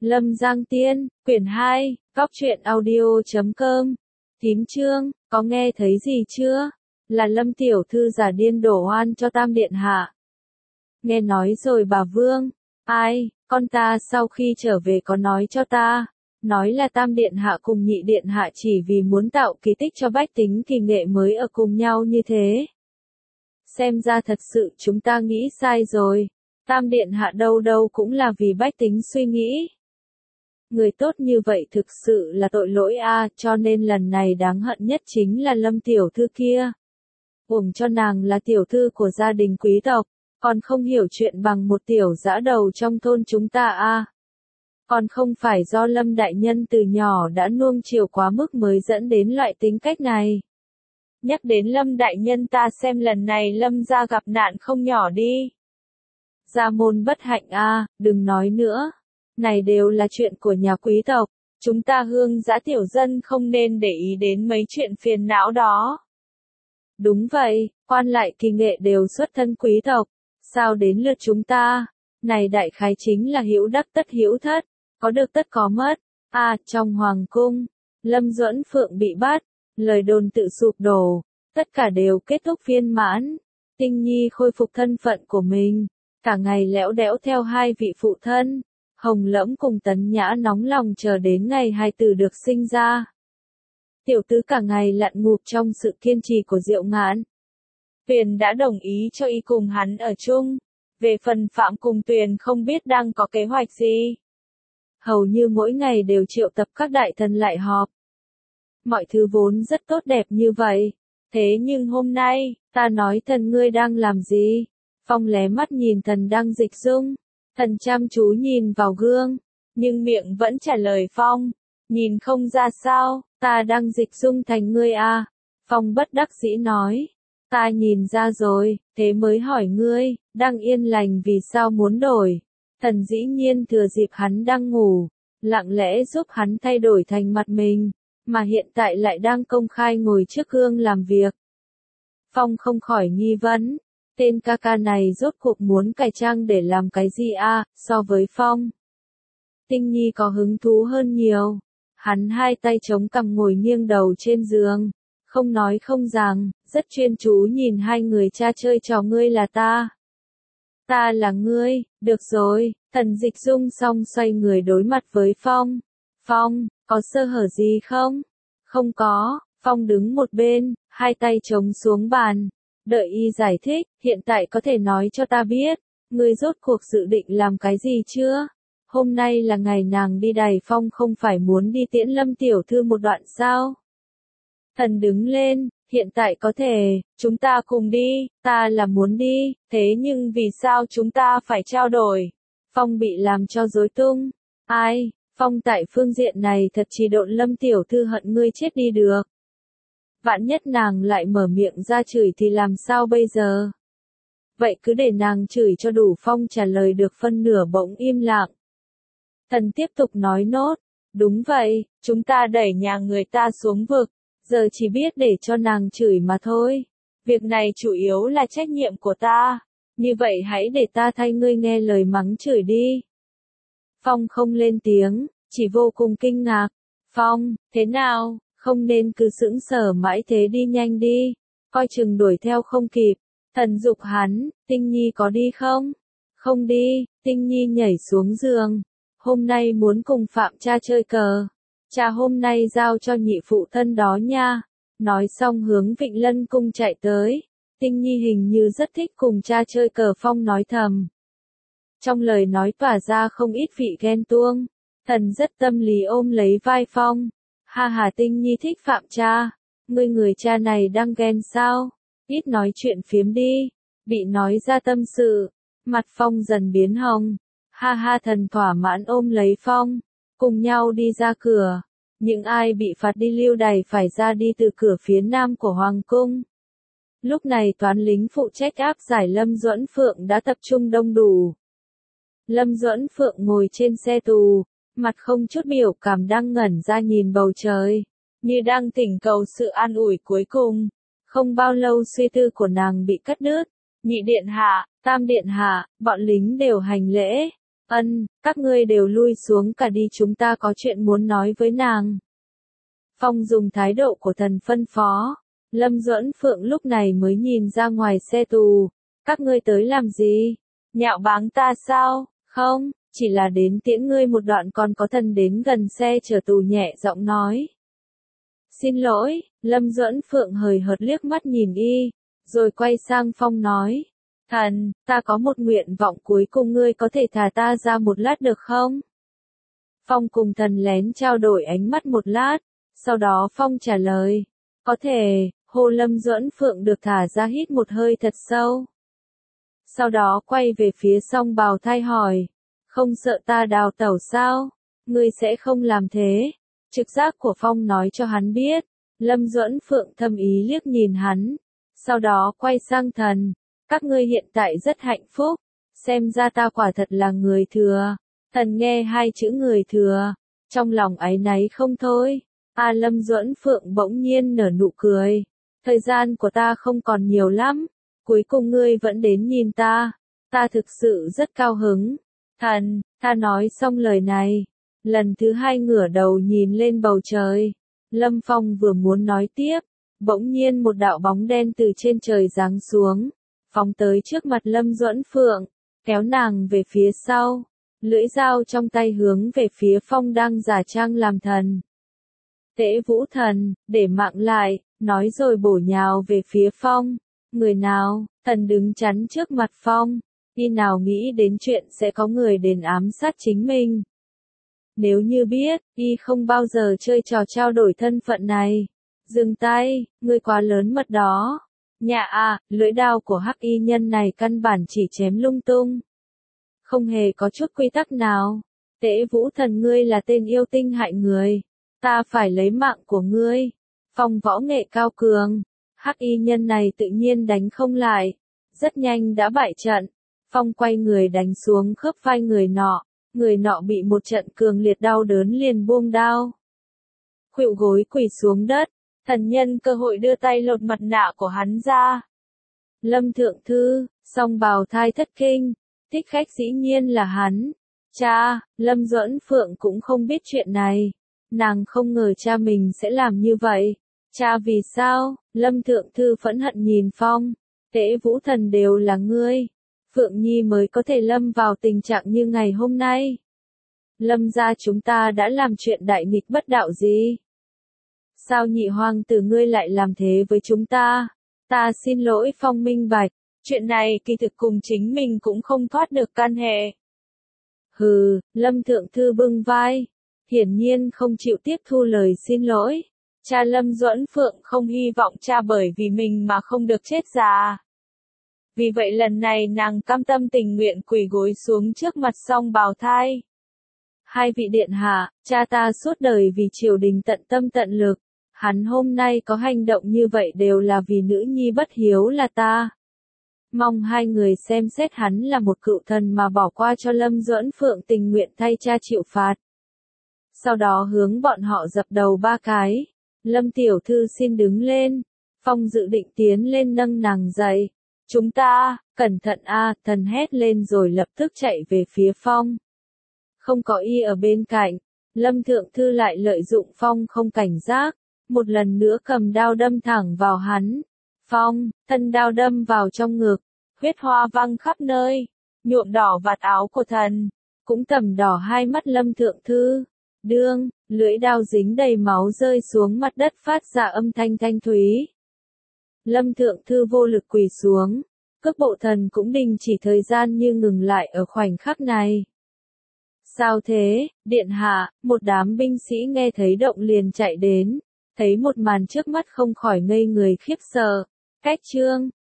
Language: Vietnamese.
Lâm Giang Tiên, quyển 2, Góc truyện audio.com. Tím chương, có nghe thấy gì chưa? Là Lâm tiểu thư giả điên đổ oan cho Tam điện hạ. Nghe nói rồi bà Vương. Ai, con ta sau khi trở về có nói cho ta. Nói là Tam điện hạ cùng Nhị điện hạ chỉ vì muốn tạo kỳ tích cho bách tính kỳ nghệ mới ở cùng nhau như thế. Xem ra thật sự chúng ta nghĩ sai rồi. Tam điện hạ đâu đâu cũng là vì bách tính suy nghĩ. Người tốt như vậy thực sự là tội lỗi a, cho nên lần này đáng hận nhất chính là Lâm tiểu thư kia. Uổng cho nàng là tiểu thư của gia đình quý tộc, còn không hiểu chuyện bằng một tiểu dã đầu trong thôn chúng ta a. Còn không phải do Lâm đại nhân từ nhỏ đã nuông chiều quá mức mới dẫn đến loại tính cách này. Nhắc đến Lâm đại nhân ta xem lần này Lâm gia gặp nạn không nhỏ đi. Gia môn bất hạnh a, đừng nói nữa. Này đều là chuyện của nhà quý tộc, chúng ta hương dã tiểu dân không nên để ý đến mấy chuyện phiền não đó. Đúng vậy, quan lại kỳ nghệ đều xuất thân quý tộc, sao đến lượt chúng ta? Này đại khái chính là hữu đắc tất hữu thất, có được tất có mất. Trong hoàng cung, Lâm Duẫn Phượng bị bắt, lời đồn tự sụp đổ, tất cả đều kết thúc viên mãn. Tinh Nhi khôi phục thân phận của mình, cả ngày lẽo đẽo theo hai vị phụ thân. Hồng Lẫm cùng Tấn Nhã nóng lòng chờ đến ngày hài tử được sinh ra. Tiểu tứ cả ngày lặn ngụp trong sự kiên trì của Diệu Ngạn. Tuyền đã đồng ý cho y cùng hắn ở chung. Về phần Phạm cùng Tuyền không biết đang có kế hoạch gì. Hầu như mỗi ngày đều triệu tập các đại thần lại họp. Mọi thứ vốn rất tốt đẹp như vậy. Thế nhưng hôm nay, ta nói thần ngươi đang làm gì? Phong lé mắt nhìn thần đang dịch dung. Thần chăm chú nhìn vào gương, nhưng miệng vẫn trả lời Phong, nhìn không ra sao, ta đang dịch dung thành ngươi à. Phong bất đắc dĩ nói, ta nhìn ra rồi, thế mới hỏi ngươi, đang yên lành vì sao muốn đổi. Thần dĩ nhiên thừa dịp hắn đang ngủ, lặng lẽ giúp hắn thay đổi thành mặt mình, mà hiện tại lại đang công khai ngồi trước gương làm việc. Phong không khỏi nghi vấn. Tên ca ca này rốt cuộc muốn cải trang để làm cái gì so với Phong. Tinh Nhi có hứng thú hơn nhiều. Hắn hai tay chống cằm ngồi nghiêng đầu trên giường. Không nói không rằng, rất chuyên chú nhìn hai người cha chơi trò ngươi là ta. Ta là ngươi, được rồi, thần dịch dung xong xoay người đối mặt với Phong. Phong, có sơ hở gì không? Không có, Phong đứng một bên, hai tay chống xuống bàn. Đợi y giải thích, hiện tại có thể nói cho ta biết, ngươi rốt cuộc dự định làm cái gì chưa? Hôm nay là ngày nàng đi Đài Phong không phải muốn đi tiễn Lâm tiểu thư một đoạn sao? Thần đứng lên, hiện tại có thể, chúng ta cùng đi, ta là muốn đi, thế nhưng vì sao chúng ta phải trao đổi? Phong bị làm cho rối tung. Ai, Phong tại phương diện này thật chỉ độn Lâm tiểu thư hận ngươi chết đi được. Vạn nhất nàng lại mở miệng ra chửi thì làm sao bây giờ? Vậy cứ để nàng chửi cho đủ. Phong trả lời được phân nửa bỗng im lặng. Thần tiếp tục nói nốt, đúng vậy, chúng ta đẩy nhà người ta xuống vực, giờ chỉ biết để cho nàng chửi mà thôi. Việc này chủ yếu là trách nhiệm của ta, như vậy hãy để ta thay ngươi nghe lời mắng chửi đi. Phong không lên tiếng, chỉ vô cùng kinh ngạc. Phong, thế nào? Không nên cứ sững sờ mãi thế, đi nhanh đi, coi chừng đuổi theo không kịp. Thần giục hắn, Tinh Nhi có đi không? Không đi. Tinh Nhi nhảy xuống giường. Hôm nay muốn cùng Phạm cha chơi cờ. Cha hôm nay giao cho nhị phụ thân đó nha. Nói xong hướng Vịnh Lân cung chạy tới. Tinh Nhi hình như rất thích cùng cha chơi cờ. Phong nói thầm. Trong lời nói tỏa ra không ít vị ghen tuông. Thần rất tâm lý ôm lấy vai Phong. Ha ha, Tinh Nhi thích Phạm cha. Ngươi người cha này đang ghen sao? Ít nói chuyện phiếm đi. Bị nói ra tâm sự. Mặt Phong dần biến hồng. Ha ha, thần thỏa mãn ôm lấy Phong. Cùng nhau đi ra cửa. Những ai bị phạt đi lưu đày phải ra đi từ cửa phía nam của Hoàng cung. Lúc này toán lính phụ trách áp giải Lâm Duẫn Phượng đã tập trung đông đủ. Lâm Duẫn Phượng ngồi trên xe tù. Mặt không chút biểu cảm đang ngẩn ra nhìn bầu trời, như đang thỉnh cầu sự an ủi cuối cùng. Không bao lâu suy tư của nàng bị cắt đứt. Nhị điện hạ, Tam điện hạ, bọn lính đều hành lễ. Ân, các ngươi đều lui xuống cả đi, chúng ta có chuyện muốn nói với nàng. Phong dùng thái độ của thần phân phó. Lâm Duẫn Phượng lúc này mới nhìn ra ngoài xe tù. Các ngươi tới làm gì? Nhạo báng ta sao? Không, chỉ là đến tiễn ngươi một đoạn, còn có thần đến gần xe chở tù nhẹ giọng nói. Xin lỗi, Lâm Duẫn Phượng hời hợt liếc mắt nhìn y, rồi quay sang Phong nói. Thần, ta có một nguyện vọng cuối cùng, ngươi có thể thả ta ra một lát được không? Phong cùng thần lén trao đổi ánh mắt một lát, sau đó Phong trả lời. Có thể. Hồ Lâm Duẫn Phượng được thả ra hít một hơi thật sâu. Sau đó quay về phía Song Bào Thai hỏi. Không sợ ta đào tẩu sao? Ngươi sẽ không làm thế. Trực giác của Phong nói cho hắn biết. Lâm Duẫn Phượng thâm ý liếc nhìn hắn. Sau đó quay sang thần. Các ngươi hiện tại rất hạnh phúc. Xem ra ta quả thật là người thừa. Thần nghe hai chữ người thừa. Trong lòng áy náy không thôi. Lâm Duẫn Phượng bỗng nhiên nở nụ cười. Thời gian của ta không còn nhiều lắm. Cuối cùng ngươi vẫn đến nhìn ta. Ta thực sự rất cao hứng. Thần, ta nói xong lời này. Lần thứ hai ngửa đầu nhìn lên bầu trời. Lâm Phong vừa muốn nói tiếp. Bỗng nhiên một đạo bóng đen từ trên trời giáng xuống. Phóng tới trước mặt Lâm Duẫn Phượng. Kéo nàng về phía sau. Lưỡi dao trong tay hướng về phía Phong đang giả trang làm thần. Tễ Vũ Thần, để mạng lại, nói rồi bổ nhào về phía Phong. Người nào? Thần đứng chắn trước mặt Phong. Y nào nghĩ đến chuyện sẽ có người đến ám sát chính mình. Nếu như biết, y không bao giờ chơi trò trao đổi thân phận này. Dừng tay, ngươi quá lớn mật đó. Nhạ lưỡi đao của hắc y nhân này căn bản chỉ chém lung tung. Không hề có chút quy tắc nào. Tễ Vũ Thần, ngươi là tên yêu tinh hại người. Ta phải lấy mạng của ngươi. Phong võ nghệ cao cường. Hắc y nhân này tự nhiên đánh không lại. Rất nhanh đã bại trận. Phong quay người đánh xuống khớp vai người nọ. Người nọ bị một trận cường liệt đau đớn liền buông đao. Khuỵu gối quỳ xuống đất. Thần nhân cơ hội đưa tay lột mặt nạ của hắn ra. Lâm Thượng Thư, Song Bào Thai thất kinh. Thích khách dĩ nhiên là hắn. Cha, Lâm Duẫn Phượng cũng không biết chuyện này. Nàng không ngờ cha mình sẽ làm như vậy. Cha vì sao? Lâm Thượng Thư phẫn hận nhìn Phong. Tễ Vũ Thần đều là ngươi. Phượng Nhi mới có thể lâm vào tình trạng như ngày hôm nay. Lâm gia chúng ta đã làm chuyện đại nghịch bất đạo gì? Sao nhị hoàng tử ngươi lại làm thế với chúng ta? Ta xin lỗi Phong minh bạch. Chuyện này kỳ thực cùng chính mình cũng không thoát được can hệ. Hừ, Lâm Thượng Thư bưng vai. Hiển nhiên không chịu tiếp thu lời xin lỗi. Cha Lâm Duẫn Phượng không hy vọng cha bởi vì mình mà không được chết già. Vì vậy lần này nàng cam tâm tình nguyện quỳ gối xuống trước mặt Song Bào Thai. Hai vị điện hạ, cha ta suốt đời vì triều đình tận tâm tận lực. Hắn hôm nay có hành động như vậy đều là vì nữ nhi bất hiếu là ta. Mong hai người xem xét hắn là một cựu thần mà bỏ qua cho Lâm Duẫn Phượng tình nguyện thay cha chịu phạt. Sau đó hướng bọn họ dập đầu ba cái. Lâm tiểu thư xin đứng lên. Phong dự định tiến lên nâng nàng dậy. Chúng ta, cẩn thận thần hét lên rồi lập tức chạy về phía Phong. Không có y ở bên cạnh. Lâm Thượng Thư lại lợi dụng Phong không cảnh giác. Một lần nữa cầm đao đâm thẳng vào hắn. Phong, thân đao đâm vào trong ngực. Huyết hoa văng khắp nơi. Nhuộm đỏ vạt áo của thần. Cũng tẩm đỏ hai mắt Lâm Thượng Thư. Đương, lưỡi đao dính đầy máu rơi xuống mặt đất phát ra âm thanh thanh thúy. Lâm Thượng Thư vô lực quỳ xuống. Cước bộ thần cũng đình chỉ thời gian như ngừng lại ở khoảnh khắc này. Sao thế, điện hạ? Một đám binh sĩ nghe thấy động liền chạy đến. Thấy một màn trước mắt không khỏi ngây người khiếp sợ. Cách chương